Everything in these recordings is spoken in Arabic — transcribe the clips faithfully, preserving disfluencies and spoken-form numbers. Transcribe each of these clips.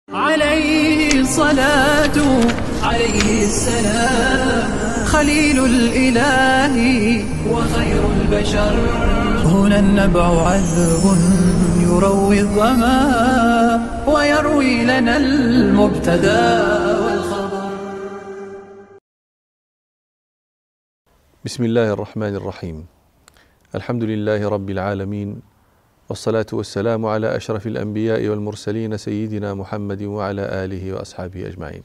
عليه الصلاة عليه السلام خليل الإله وخير البشر. هنا النبع عذب يروي الظما ويروي لنا المبتدى والخبر. بسم الله الرحمن الرحيم. الحمد لله رب العالمين، والصلاة والسلام على أشرف الأنبياء والمرسلين سيدنا محمد وعلى آله وأصحابه أجمعين.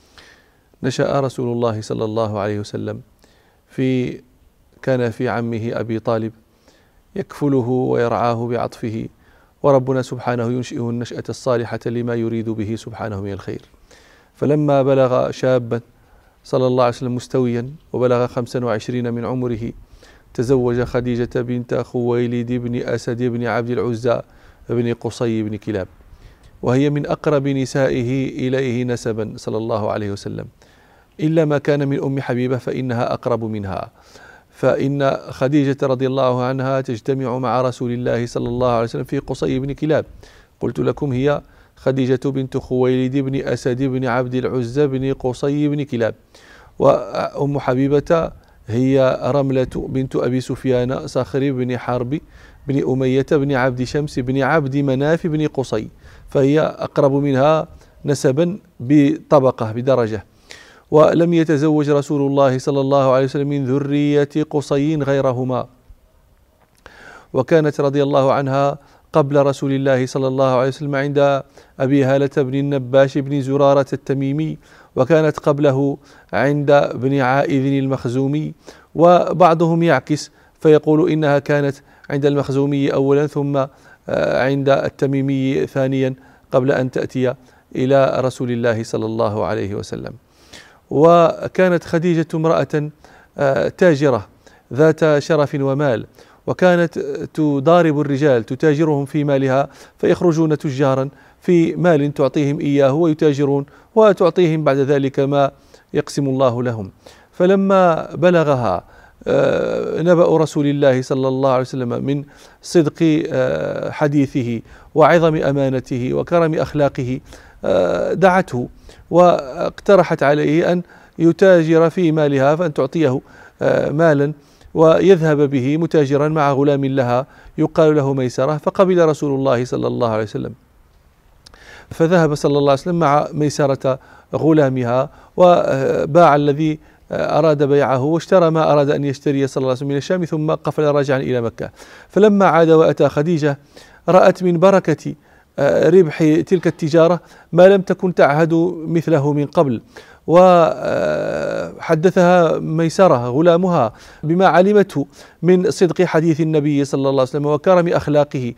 نشأ رسول الله صلى الله عليه وسلم في كان في عمه أبي طالب يكفله ويرعاه بعطفه، وربنا سبحانه ينشئه النشأة الصالحة لما يريد به سبحانه من الخير. فلما بلغ شابا صلى الله عليه وسلم مستويا وبلغ خمسا وعشرين من عمره، تزوج خديجة بنت خويلد بن أسد بن عبد العزى بن قصي بن كلاب، وهي من أقرب نسائه إليه نسبا صلى الله عليه وسلم، إلا ما كان من أم حبيبة فإنها أقرب منها. فإن خديجة رضي الله عنها تجتمع مع رسول الله صلى الله عليه وسلم في قصي بن كلاب. قلت لكم هي خديجة بنت خويلد بن أسد بن عبد العزى بن قصي بن كلاب، وأم حبيبة هي رملة بنت أبي سفيان صخر بن حرب بن أمية بن عبد شمس بن عبد مناف بن قصي، فهي أقرب منها نسبا بطبقة بدرجة. ولم يتزوج رسول الله صلى الله عليه وسلم من ذرية قصي غيرهما، وكانت رضي الله عنها قبل رسول الله صلى الله عليه وسلم عند أبي هالة بن النباش بن زرارة التميمي، وكانت قبله عند بن عائذ المخزومي. وبعضهم يعكس فيقول إنها كانت عند المخزومي أولا ثم عند التميمي ثانيا قبل أن تأتي إلى رسول الله صلى الله عليه وسلم. وكانت خديجة امرأة تاجرة ذات شرف ومال، وكانت تضارب الرجال تتاجرهم في مالها، فيخرجون تجارا في مال تعطيهم إياه ويتاجرون وتعطيهم بعد ذلك ما يقسم الله لهم. فلما بلغها نبأ رسول الله صلى الله عليه وسلم من صدق حديثه وعظم أمانته وكرم أخلاقه، دعته واقترحت عليه أن يتاجر في مالها، فأن تعطيه مالا ويذهب به متاجرا مع غلام لها يقال له ميسرة. فقبل رسول الله صلى الله عليه وسلم، فذهب صلى الله عليه وسلم مع ميسرة غلامها وباع الذي أراد بيعه واشترى ما أراد أن يشتري صلى الله عليه وسلم من الشام، ثم قفل راجعا إلى مكة. فلما عاد وأتى خديجة رأت من بركة ربح تلك التجارة ما لم تكن تعهد مثله من قبل، وحدثها ميسرة غلامها بما علمته من صدق حديث النبي صلى الله عليه وسلم وكرم أخلاقه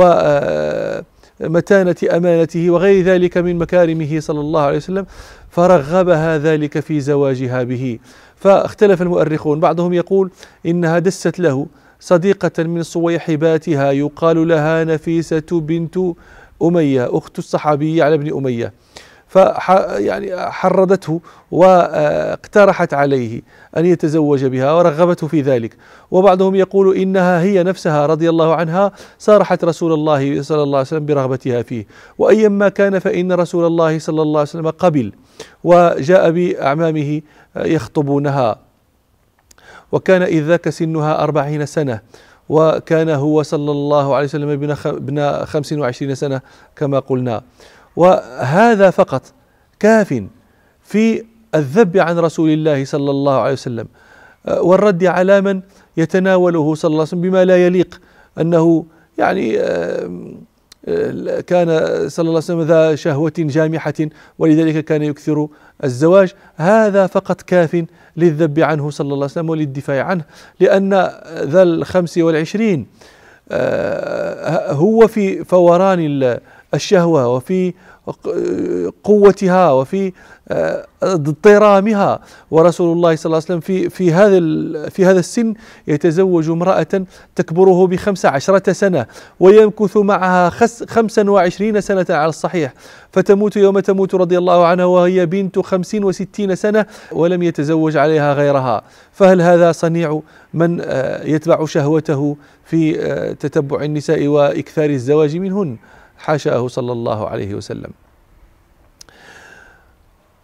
ومتانة أمانته وغير ذلك من مكارمه صلى الله عليه وسلم، فرغبها ذلك في زواجها به. فاختلف المؤرخون، بعضهم يقول إنها دست له صديقة من صويحباتها يقال لها نفيسة بنت أمية أخت الصحابي على ابن أمية، فح يعني حرضته واقترحت عليه أن يتزوج بها ورغبته في ذلك. وبعضهم يقول إنها هي نفسها رضي الله عنها صارحت رسول الله صلى الله عليه وسلم برغبتها فيه. وأيما كان فإن رسول الله صلى الله عليه وسلم قبل وجاء بأعمامه يخطبونها، وكان إذ ذاك سنها أربعين سنة، وكان هو صلى الله عليه وسلم ابن خمس وعشرين سنة كما قلنا. وهذا فقط كاف في الذب عن رسول الله صلى الله عليه وسلم والرد على من يتناوله صلى الله عليه وسلم بما لا يليق، أنه يعني كان صلى الله عليه وسلم ذا شهوة جامحة ولذلك كان يكثر الزواج. هذا فقط كاف للذب عنه صلى الله عليه وسلم وللدفاع عنه، لأن ذا الخمس والعشرين هو في فوران الشهوة وفي قوتها وفي اضطرامها، ورسول الله صلى الله عليه وسلم في في هذا في هذا السن يتزوج امرأة تكبره بخمس عشرة سنة ويمكث معها خمسا وعشرين سنة على الصحيح، فتموت يوم تموت رضي الله عنها وهي بنت خمس وستين سنة ولم يتزوج عليها غيرها. فهل هذا صنيع من يتبع شهوته في تتبع النساء وإكثار الزواج منهن؟ حاشاه صلى الله عليه وسلم.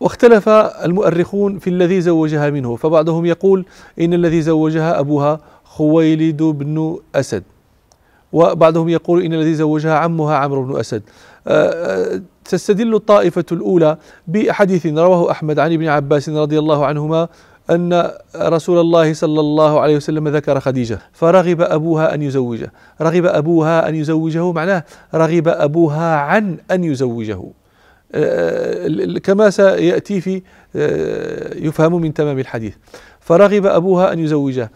واختلف المؤرخون في الذي زوجها منه، فبعضهم يقول إن الذي زوجها أبوها خويلد بن أسد، وبعضهم يقول إن الذي زوجها عمها عمرو بن أسد. تستدل الطائفة الأولى بحديث رواه أحمد عن ابن عباس رضي الله عنهما أن رسول الله صلى الله عليه وسلم ذكر خديجة فرغب أبوها أن يزوجه. رغب أبوها أن يزوجه معناه رغب أبوها عن أن يزوجه، كما سيأتي في يفهم من تمام الحديث. فرغب أبوها أن يزوجه،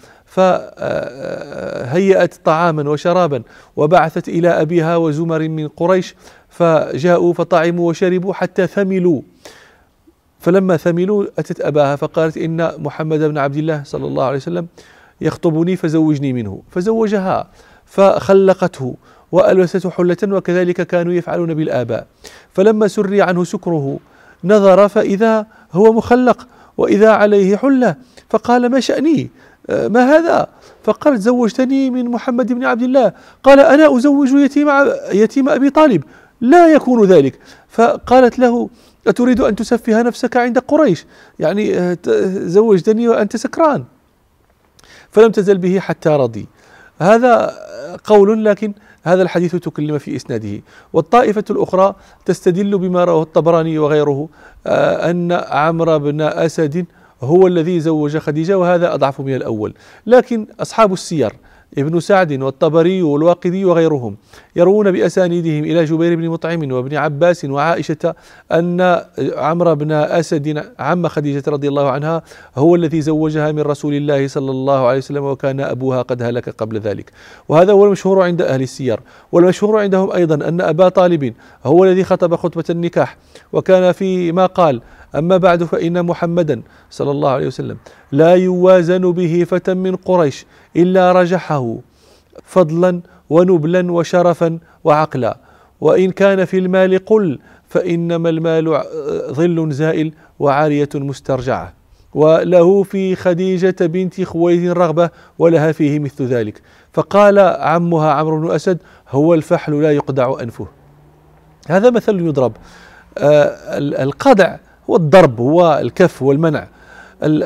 فهيأت طعاما وشرابا وبعثت إلى أبيها وزمر من قريش، فجاءوا فطعموا وشربوا حتى ثملوا. فلما ثملوا أتت أباها فقالت إن محمد بن عبد الله صلى الله عليه وسلم يخطبني فزوجني منه، فزوجها فخلقته وألبسته حلة، وكذلك كانوا يفعلون بالآباء. فلما سري عنه سكره نظر فإذا هو مخلق وإذا عليه حلة، فقال ما شأني؟ ما هذا؟ فقالت زوجتني من محمد بن عبد الله. قال أنا أزوج يتيم, يتيم أبي طالب؟ لا يكون ذلك. فقالت له أتريد أن تسفه نفسك عند قريش؟ يعني زوجتني وأنت سكران. فلم تزل به حتى رضي. هذا قول، لكن هذا الحديث تكلم في إسناده. والطائفة الأخرى تستدل بما رواه الطبراني وغيره أن عمرو بن أسد هو الذي زوج خديجة، وهذا أضعف من الأول. لكن أصحاب السير ابن سعد والطبري والواقدي وغيرهم يروون بأسانيدهم إلى جبير بن مطعم وابن عباس وعائشة أن عمرو بن أسد عم خديجة رضي الله عنها هو الذي زوجها من رسول الله صلى الله عليه وسلم، وكان أبوها قد هلك قبل ذلك. وهذا هو المشهور عند أهل السير. والمشهور عندهم أيضا أن أبا طالب هو الذي خطب خطبة النكاح، وكان فيما قال أما بعد فإن محمدا صلى الله عليه وسلم لا يوازن به فتى من قريش إلا رجحه فضلا ونبلا وشرفا وعقلا، وإن كان في المال قل فإنما المال ظل زائل وعارية مسترجعة، وله في خديجة بنت خويلد رغبة ولها فيه مثل ذلك. فقال عمها عمرو بن أسد هو الفحل لا يقدع أنفه. هذا مثل يضرب. آه القدع هو الضرب، هو الكف والمنع. ال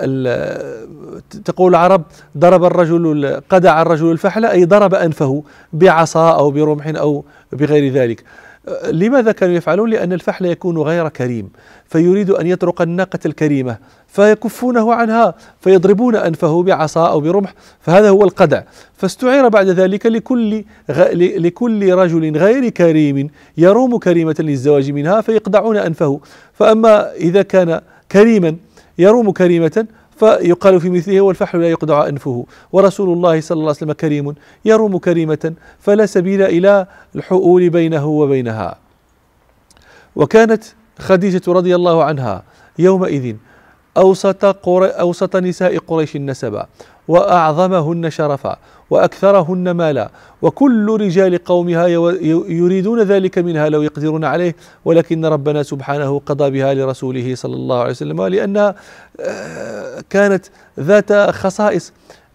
ال تقول العرب ضرب الرجل قدع الرجل الفحل، أي ضرب أنفه بعصا أو برمح أو بغير ذلك. لماذا كانوا يفعلون؟ لأن الفحل يكون غير كريم، فيريد أن يطرق الناقة الكريمة فيكفونه عنها فيضربون أنفه بعصا أو برمح، فهذا هو القدع. فاستعير بعد ذلك لكل لكل رجل غير كريم يروم كريمة للزواج منها فيقدعون أنفه. فأما إذا كان كريما يروم كريمة فيقال في مثله والفحل لا يقدع أنفه. ورسول الله صلى الله عليه وسلم كريم يروم كريمة فلا سبيل إلى الحؤول بينه وبينها. وكانت خديجة رضي الله عنها يومئذ أوسط, أوسط نساء قريش نسبا، وأعظمهن شرفا، وأكثرهن مالا، وكل رجال قومها يريدون ذلك منها لو يقدرون عليه، ولكن ربنا سبحانه قضى بها لرسوله صلى الله عليه وسلم، لأنها كانت ذات خصائص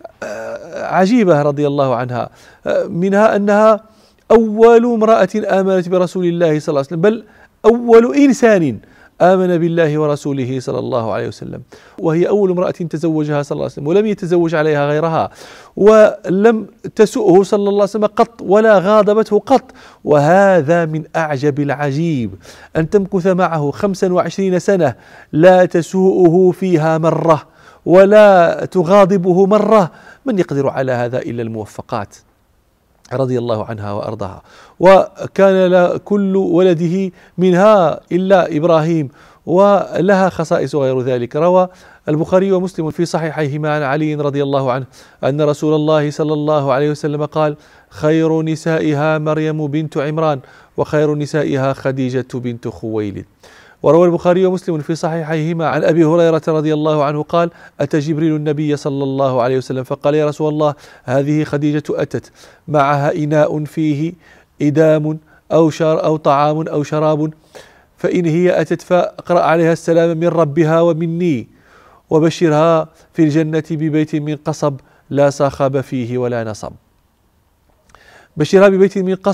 عجيبة رضي الله عنها. منها أنها أول امرأة آمنت برسول الله صلى الله عليه وسلم، بل أول إنسان آمن بالله ورسوله صلى الله عليه وسلم، وهي أول امرأة تزوجها صلى الله عليه وسلم، ولم يتزوج عليها غيرها، ولم تسؤه صلى الله عليه وسلم قط ولا غاضبته قط. وهذا من أعجب العجيب، أن تمكث معه خمسا وعشرين سنة لا تسوءه فيها مرة ولا تغاضبه مرة. من يقدر على هذا إلا الموفقات رضي الله عنها وأرضاها. وكان كل ولده منها إلا إبراهيم، ولها خصائص غير ذلك. روى البخاري ومسلم في صحيحيهما عن علي رضي الله عنه أن رسول الله صلى الله عليه وسلم قال خير نسائها مريم بنت عمران، وخير نسائها خديجة بنت خويلد. وروى البخاري ومسلم في صحيحيهما عن أبي هريرة رضي الله عنه قال أتى جبريل النبي صلى الله عليه وسلم فقال يا رسول الله هذه خديجة أتت معها إناء فيه إدام أو شر أو طعام أو شراب، فإن هي أتت فاقرأ عليها السلام من ربها ومني، وبشرها في الجنة ببيت من قصب لا صخب فيه ولا نصب. بشرها ببيت من قصب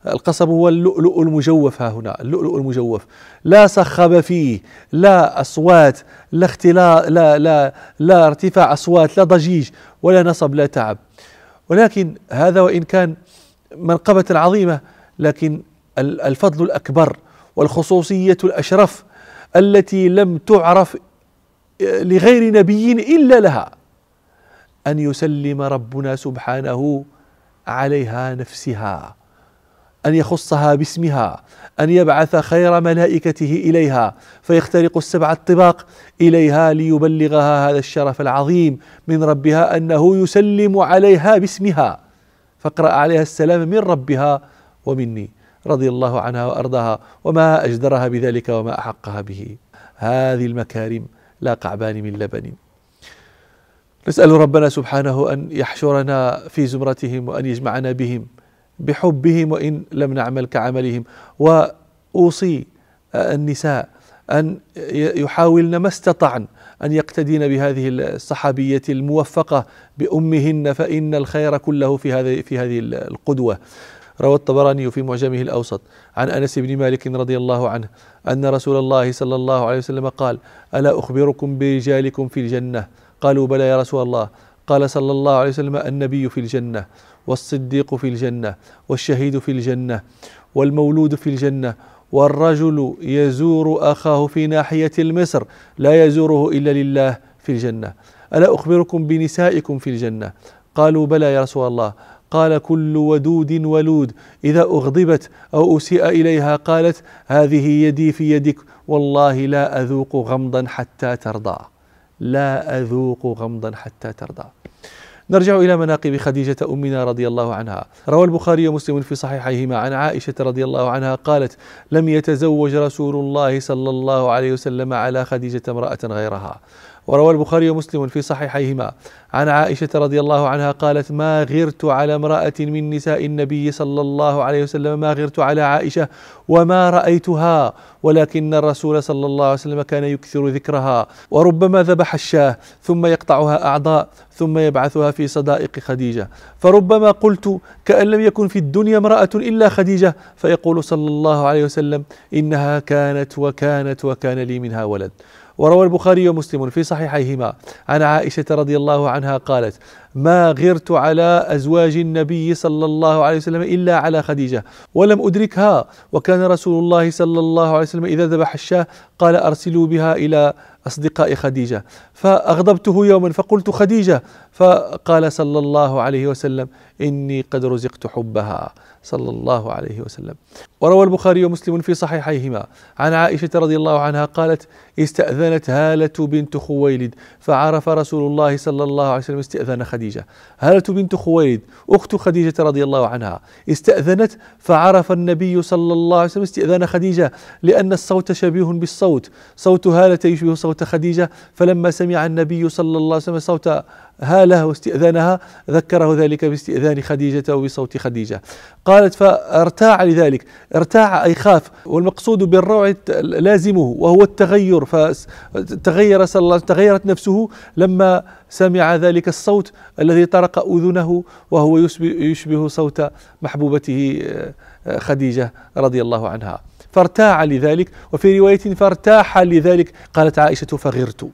القصب هو اللؤلؤ المجوف. ها هنا اللؤلؤ المجوف لا صخب فيه، لا أصوات، لا اختلاط، لا, لا, لا ارتفاع أصوات، لا ضجيج ولا نصب، لا تعب. ولكن هذا وإن كان منقبة عظيمة، لكن الفضل الأكبر والخصوصية الأشرف التي لم تعرف لغير نبي إلا لها أن يسلم ربنا سبحانه عليها نفسها، أن يخصها باسمها، أن يبعث خير ملائكته إليها فيخترق السبع الطباق إليها ليبلغها هذا الشرف العظيم من ربها، أنه يسلم عليها باسمها، فاقرأ عليها السلام من ربها ومني، رضي الله عنها وأرضاها، وما أجدرها بذلك وما أحقها به. هذه المكارم لا قعبان من لبن. نسأل ربنا سبحانه أن يحشرنا في زمرتهم وأن يجمعنا بهم بحبهم وإن لم نعمل كعملهم. وأوصي النساء أن يحاولن ما استطعن أن يقتدين بهذه الصحابية الموفقة بأمهن، فإن الخير كله في هذه في هذه القدوة. روى الطبراني في معجمه الأوسط عن أنس بن مالك رضي الله عنه أن رسول الله صلى الله عليه وسلم قال: ألا أخبركم برجالكم في الجنة؟ قالوا: بلى يا رسول الله. قال صلى الله عليه وسلم: النبي في الجنة، والصديق في الجنة، والشهيد في الجنة، والمولود في الجنة، والرجل يزور أخاه في ناحية المصر لا يزوره إلا لله في الجنة. ألا أخبركم بنسائكم في الجنة؟ قالوا: بلى يا رسول الله. قال: كل ودود ولود إذا أغضبت أو أسيء إليها قالت: هذه يدي في يدك، والله لا أذوق غمضا حتى ترضى، لا أذوق غمضا حتى ترضى. نرجع إلى مناقب خديجة أمنا رضي الله عنها. روى البخاري ومسلم في صحيحيهما عن عائشة رضي الله عنها قالت: لم يتزوج رسول الله صلى الله عليه وسلم على خديجة امرأة غيرها. وروى البخاري ومسلم في صحيحيهما عن عائشة رضي الله عنها قالت: ما غرت على امرأة من نساء النبي صلى الله عليه وسلم ما غرت على عائشة وما رأيتها، ولكن الرسول صلى الله عليه وسلم كان يكثر ذكرها، وربما ذبح الشاة ثم يقطعها أعضاء ثم يبعثها في صدائق خديجة، فربما قلت كأن لم يكن في الدنيا امرأة إلا خديجة، فيقول صلى الله عليه وسلم: إنها كانت وكانت وكان لي منها ولد. وروى البخاري ومسلم في صحيحيهما عن عائشة رضي الله عنها قالت: ما غرت على أزواج النبي صلى الله عليه وسلم إلا على خديجة ولم أدركها، وكان رسول الله صلى الله عليه وسلم إذا ذبح الشاة قال: أرسلوا بها إلى أصدقاء خديجة، فأغضبته يوما فقلت: خديجة، فقال صلى الله عليه وسلم: إني قد رزقت حبها، صلى الله عليه وسلم. وروى البخاري ومسلم في صحيحيهما عن عائشة رضي الله عنها قالت: استأذنت هالة بنت خويلد فعرف رسول الله صلى الله عليه وسلم استئذان خديجة. هالة بنت خويلد أخت خديجة رضي الله عنها استأذنت فعرف النبي صلى الله عليه وسلم استئذان خديجة، لأن الصوت شبيه بالصوت، صوت هالة يشبه صوت خديجة، فلما سمع النبي صلى الله عليه وسلم صوت هالة واستئذانها ذكره ذلك باستئذان خديجة وبصوت خديجة. قالت: فارتاع لذلك، ارتاع أي خاف، والمقصود بالروع لازمه وهو التغير، فتغير صلى الله عليه وسلم، تغيرت نفسه لما سمع ذلك الصوت الذي طرق أذنه وهو يشبه صوت محبوبته خديجة رضي الله عنها، فارتاع لذلك. وفي رواية فارتاح لذلك. قالت عائشة: فغرت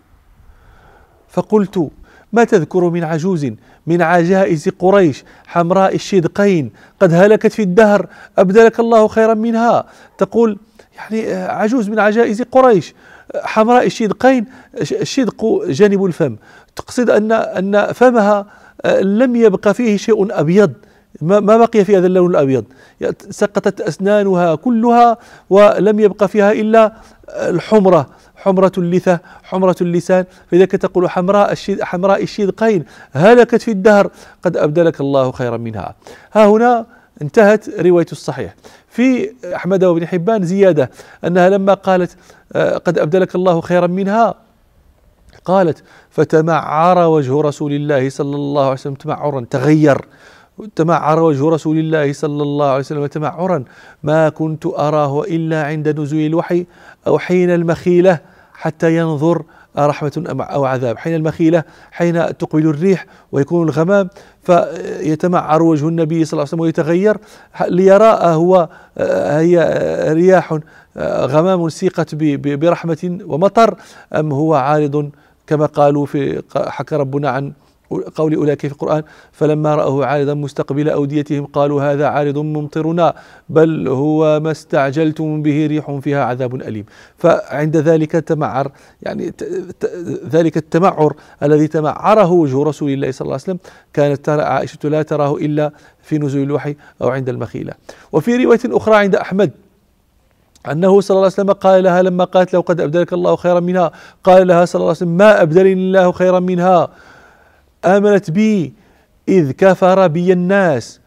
فقلت: ما تذكر من عجوز من عجائز قريش حمراء الشدقين قد هلكت في الدهر أبدلك الله خيرا منها؟ تقول يعني عجوز من عجائز قريش حمراء الشدقين، الشدق جانب الفم، تقصد أن أن فمها لم يبقى فيه شيء أبيض، ما بقي في هذا اللون الأبيض، سقطت أسنانها كلها ولم يبقى فيها إلا الحمرة، حمرة اللثة، حمرة اللسان، فلذلك تقول حمراء الشد حمراء الشدقين هلكت في الدهر قد أبدلك الله خيرا منها. ها هنا انتهت رواية الصحيح. في أحمد وابن حبان زيادة أنها لما قالت قد أبدلك الله خيرا منها قالت: فتمعر وجه رسول الله صلى الله عليه وسلم تمعرا، تغير، تمعر وجه رسول الله صلى الله عليه وسلم تمعرا ما كنت أراه إلا عند نزول الوحي أو حين المخيلة حتى ينظر رحمة أو عذاب. حين المخيلة حين تقبل الريح ويكون الغمام فيتمعر وجه النبي صلى الله عليه وسلم ويتغير ليرى هو هي رياح غمام سيقت برحمة ومطر أم هو عارض كما قالوا في حكى ربنا عن قول أولئك في القرآن فلما رأوه عارضا مستقبل أوديتهم قالوا هذا عارض ممطرنا بل هو ما استعجلتم به ريح فيها عذاب أليم. فعند ذلك تمعر يعني ذلك التمعر الذي تمعره وجه رسول الله صلى الله عليه وسلم كانت ترى عائشة لا تراه إلا في نزول الوحي أو عند المخيلة. وفي رواية أخرى عند أحمد أنه صلى الله عليه وسلم قال لها لما قالت له قد أبدلك الله خيرا منها قال لها صلى الله عليه وسلم ما أبدلني الله خيرا منها آمنت بي إذ كفر بي الناس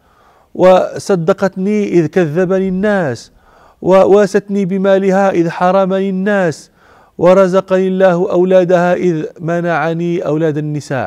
وصدقتني إذ كذبني الناس وواستني بمالها إذ حرمني الناس ورزقني الله أولادها إذ منعني أولاد النساء.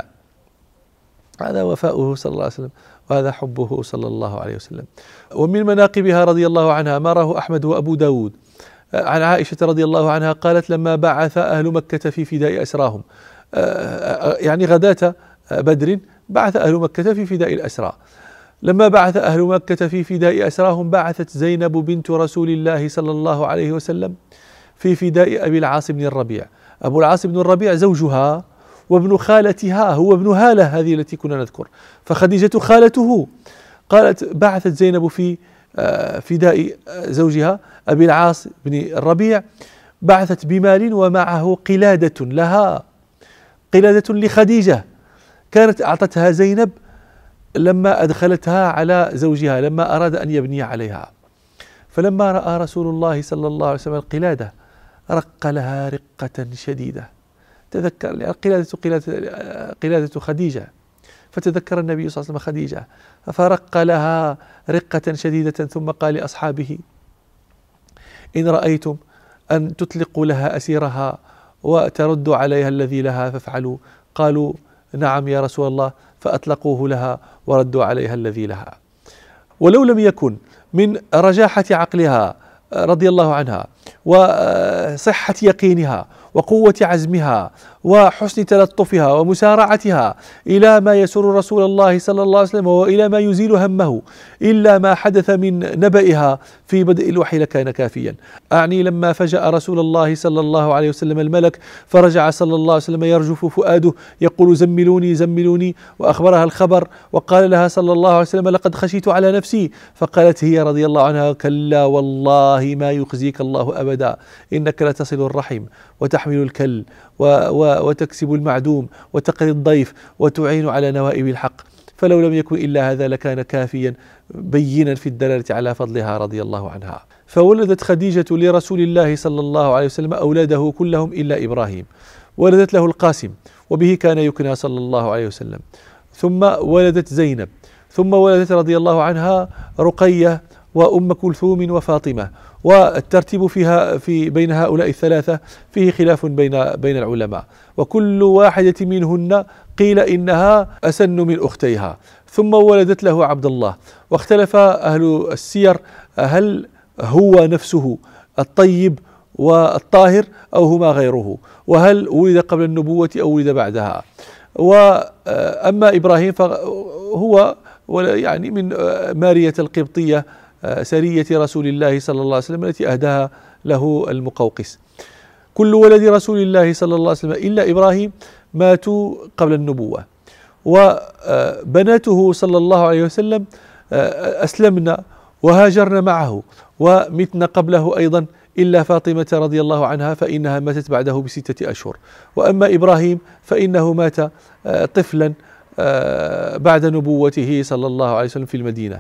هذا وفاؤه صلى الله عليه وسلم وهذا حبه صلى الله عليه وسلم. ومن مناقبها رضي الله عنها ما راه أحمد وأبو داود عن عائشة رضي الله عنها قالت لما بعث أهل مكة في فداء أسراهم يعني غداة بدر بعث أهل مكة في فداء الأسرى. لما بعث أهل مكة في فداء أسراهم بعثت زينب بنت رسول الله صلى الله عليه وسلم في فداء أبي العاص بن الربيع. أبو العاص بن الربيع زوجها وابن خالتها هو ابن هالة هذه التي كنا نذكر فخديجة خالته. قالت بعثت زينب في فداء زوجها أبي العاص بن الربيع بعثت بمال ومعه قلادة لها قلادة لخديجة كانت أعطتها زينب لما أدخلتها على زوجها لما أراد أن يبني عليها. فلما رأى رسول الله صلى الله عليه وسلم القلادة رق لها رقة شديدة. تذكر القلادة قلادة, قلادة خديجة فتذكر النبي صلى الله عليه وسلم خديجة فرق لها رقة شديدة ثم قال لأصحابه إن رأيتم أن تطلقوا لها أسيرها وتردوا عليها الذي لها فافعلوا. قالوا نعم يا رسول الله فأطلقوه لها وردوا عليها الذي لها. ولو لم يكن من رجاحة عقلها رضي الله عنها وصحة يقينها وقوة عزمها وحسن تلطفها ومسارعتها إلى ما يسر رسول الله صلى الله عليه وسلم وإلى ما يزيل همه إلا ما حدث من نبئها في بدء الوحي لكان كافيا. أعني لما فجأ رسول الله صلى الله عليه وسلم الملك فرجع صلى الله عليه وسلم يرجف فؤاده يقول زملوني زملوني وأخبرها الخبر وقال لها صلى الله عليه وسلم لقد خشيت على نفسي. فقالت هي رضي الله عنها كلا والله ما يخزيك الله أبدا إنك لتصل الرحم وتحمل الكل و و وتكسب المعدوم وتقري الضيف وتعين على نوائب الحق. فلو لم يكن إلا هذا لكان كافيا بينا في الدلالة على فضلها رضي الله عنها. فولدت خديجة لرسول الله صلى الله عليه وسلم أولاده كلهم إلا إبراهيم. ولدت له القاسم وبه كان يكنى صلى الله عليه وسلم. ثم ولدت زينب ثم ولدت رضي الله عنها رقية وأم كلثوم وفاطمة. والترتيب فيها في بين هؤلاء الثلاثة فيه خلاف بين بين العلماء وكل واحدة منهن قيل إنها أسن من أختيها. ثم ولدت له عبد الله واختلف أهل السير هل هو نفسه الطيب والطاهر أو هما غيره وهل ولد قبل النبوة أو ولد بعدها. وأما إبراهيم فهو يعني من مارية القبطية سرية رسول الله صلى الله عليه وسلم التي أهداها له المقوقس. كل ولد رسول الله صلى الله عليه وسلم إلا إبراهيم ماتوا قبل النبوة. وبناته صلى الله عليه وسلم أسلمنا وهاجرن معه ومتن قبله أيضا إلا فاطمة رضي الله عنها فإنها ماتت بعده بستة أشهر. وأما إبراهيم فإنه مات طفلا بعد نبوته صلى الله عليه وسلم في المدينة.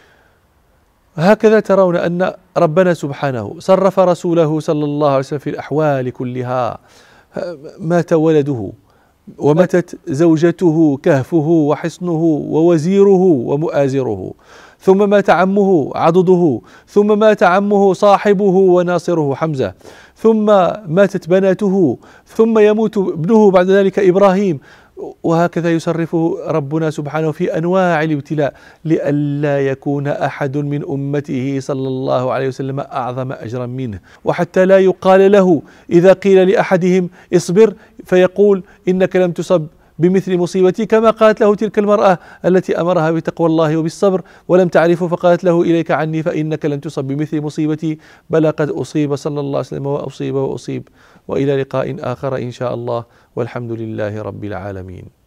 هكذا ترون أن ربنا سبحانه صرف رسوله صلى الله عليه وسلم في الأحوال كلها. مات ولده وماتت زوجته كهفه وحصنه ووزيره ومؤازره ثم مات عمه عضده ثم مات عمه صاحبه وناصره حمزة ثم ماتت بناته ثم يموت ابنه بعد ذلك إبراهيم وهكذا يصرفه ربنا سبحانه في أنواع الابتلاء لئلا يكون أحد من أمته صلى الله عليه وسلم أعظم أجرا منه، وحتى لا يقال له إذا قيل لأحدهم اصبر فيقول إنك لم تصب بمثل مصيبتي كما قالت له تلك المرأة التي أمرها بتقوى الله وبالصبر ولم تعرفه فقالت له إليك عني فإنك لن تصب بمثل مصيبتي، بل قد أصيب صلى الله عليه وسلم وأصيب وأصيب. وإلى لقاء آخر إن شاء الله، والحمد لله رب العالمين.